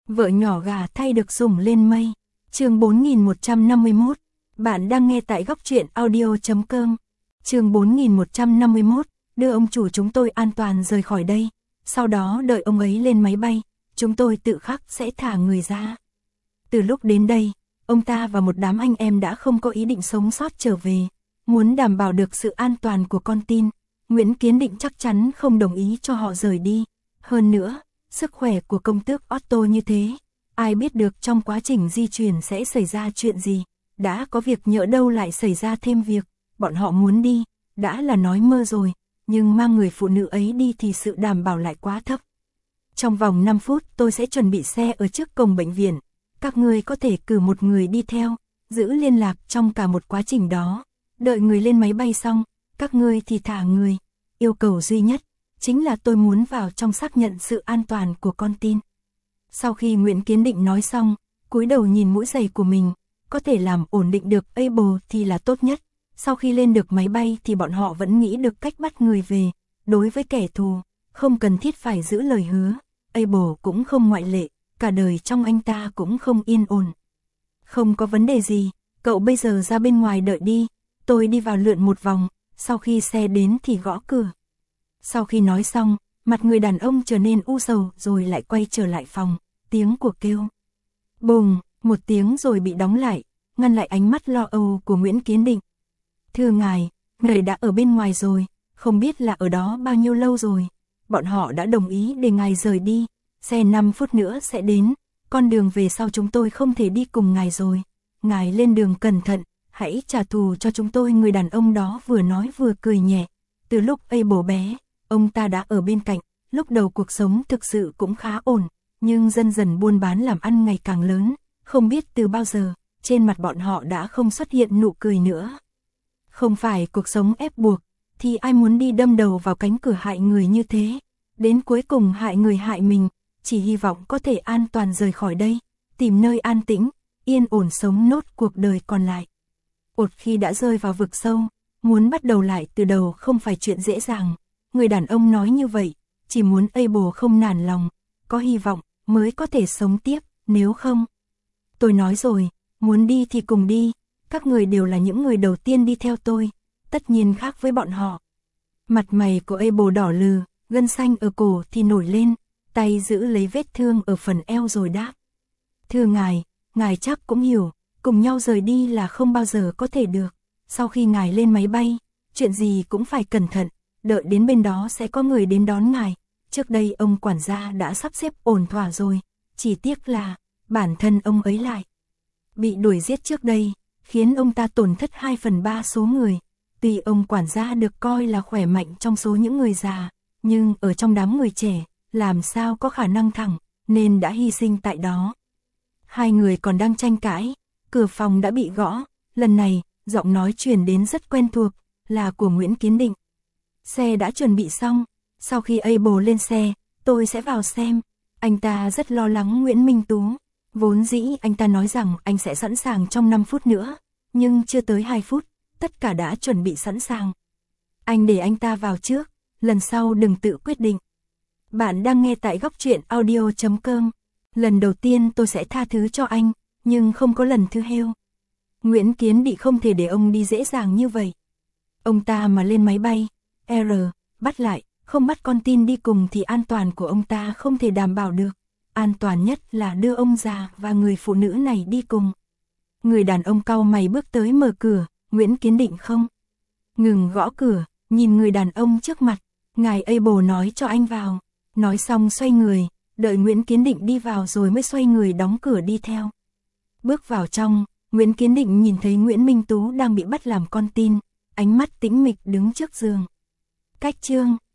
Vợ nhỏ gà thay được sủng lên mây. Chương 4151. Bạn đang nghe tại góc truyện audio.com. Chương 4151. Đưa ông chủ chúng tôi an toàn rời khỏi đây. Sau đó đợi ông ấy lên máy bay, chúng tôi tự khắc sẽ thả người ra. Từ lúc đến đây, ông ta và một đám anh em đã không có ý định sống sót trở về. Muốn đảm bảo được sự an toàn của con tin, Nguyễn Kiến Định chắc chắn không đồng ý cho họ rời đi. Hơn nữa, sức khỏe của công tước Otto như thế, ai biết được trong quá trình di chuyển sẽ xảy ra chuyện gì. Đã có việc nhỡ đâu lại xảy ra thêm việc, bọn họ muốn đi, đã là nói mơ rồi, nhưng mang người phụ nữ ấy đi thì sự đảm bảo lại quá thấp. Trong vòng 5 phút tôi sẽ chuẩn bị xe ở trước cổng bệnh viện, các ngươi có thể cử một người đi theo, giữ liên lạc trong cả một quá trình đó. Đợi người lên máy bay xong, các ngươi thì thả người. Yêu cầu duy nhất chính là tôi muốn vào trong xác nhận sự an toàn của con tin. Sau khi Nguyễn Kiến Định nói xong, cúi đầu nhìn mũi giày của mình, có thể làm ổn định được Able thì là tốt nhất. Sau khi lên được máy bay thì bọn họ vẫn nghĩ được cách bắt người về. Đối với kẻ thù, không cần thiết phải giữ lời hứa. Able cũng không ngoại lệ, cả đời trong anh ta cũng không yên ổn. Không có vấn đề gì, cậu bây giờ ra bên ngoài đợi đi, tôi đi vào lượn một vòng, sau khi xe đến thì gõ cửa. Sau khi nói xong, mặt người đàn ông trở nên u sầu rồi lại quay trở lại phòng, tiếng của kêu. Bùng, một tiếng rồi bị đóng lại, ngăn lại ánh mắt lo âu của Nguyễn Kiến Định. Thưa ngài, người đã ở bên ngoài rồi, không biết là ở đó bao nhiêu lâu rồi. Bọn họ đã đồng ý để ngài rời đi, xe 5 phút nữa sẽ đến, con đường về sau chúng tôi không thể đi cùng ngài rồi. Ngài lên đường cẩn thận, hãy trả thù cho chúng tôi. Người đàn ông đó vừa nói vừa cười nhẹ. Từ lúc Able bé, ông ta đã ở bên cạnh, lúc đầu cuộc sống thực sự cũng khá ổn, nhưng dần dần buôn bán làm ăn ngày càng lớn, không biết từ bao giờ, trên mặt bọn họ đã không xuất hiện nụ cười nữa. Không phải cuộc sống ép buộc, thì ai muốn đi đâm đầu vào cánh cửa hại người như thế, đến cuối cùng hại người hại mình, chỉ hy vọng có thể an toàn rời khỏi đây, tìm nơi an tĩnh, yên ổn sống nốt cuộc đời còn lại. Một khi đã rơi vào vực sâu, muốn bắt đầu lại từ đầu không phải chuyện dễ dàng. Người đàn ông nói như vậy, chỉ muốn Able không nản lòng, có hy vọng mới có thể sống tiếp, nếu không. Tôi nói rồi, muốn đi thì cùng đi, các người đều là những người đầu tiên đi theo tôi, tất nhiên khác với bọn họ. Mặt mày của Able đỏ lừ, gân xanh ở cổ thì nổi lên, tay giữ lấy vết thương ở phần eo rồi đáp. Thưa ngài chắc cũng hiểu, cùng nhau rời đi là không bao giờ có thể được. Sau khi ngài lên máy bay, chuyện gì cũng phải cẩn thận, đợi đến bên đó sẽ có người đến đón ngài. Trước đây ông quản gia đã sắp xếp ổn thỏa rồi, chỉ tiếc là bản thân ông ấy lại bị đuổi giết trước đây, khiến ông ta tổn thất 2/3 số người. Tuy ông quản gia được coi là khỏe mạnh trong số những người già, nhưng ở trong đám người trẻ, làm sao có khả năng thẳng, nên đã hy sinh tại đó. Hai người còn đang tranh cãi, cửa phòng đã bị gõ, lần này, giọng nói truyền đến rất quen thuộc, là của Nguyễn Kiến Định. Xe đã chuẩn bị xong, sau khi Able lên xe, tôi sẽ vào xem. Anh ta rất lo lắng Nguyễn Minh Tú, vốn dĩ anh ta nói rằng anh sẽ sẵn sàng trong 5 phút nữa, nhưng chưa tới 2 phút, tất cả đã chuẩn bị sẵn sàng. Anh để anh ta vào trước, lần sau đừng tự quyết định. Bạn đang nghe tại góc truyện audio.com. Lần đầu tiên tôi sẽ tha thứ cho anh, nhưng không có lần thứ hai. Nguyễn Kiến Định không thể để ông đi dễ dàng như vậy. Ông ta mà lên máy bay, bắt lại, không bắt con tin đi cùng thì an toàn của ông ta không thể đảm bảo được. An toàn nhất là đưa ông già và người phụ nữ này đi cùng. Người đàn ông cau mày bước tới mở cửa, Nguyễn Kiến Định không ngừng gõ cửa, nhìn người đàn ông trước mặt. Ngài Able nói cho anh vào. Nói xong xoay người, đợi Nguyễn Kiến Định đi vào rồi mới xoay người đóng cửa đi theo. Bước vào trong, Nguyễn Kiến Định nhìn thấy Nguyễn Minh Tú đang bị bắt làm con tin, ánh mắt tĩnh mịch đứng trước giường. Cách chương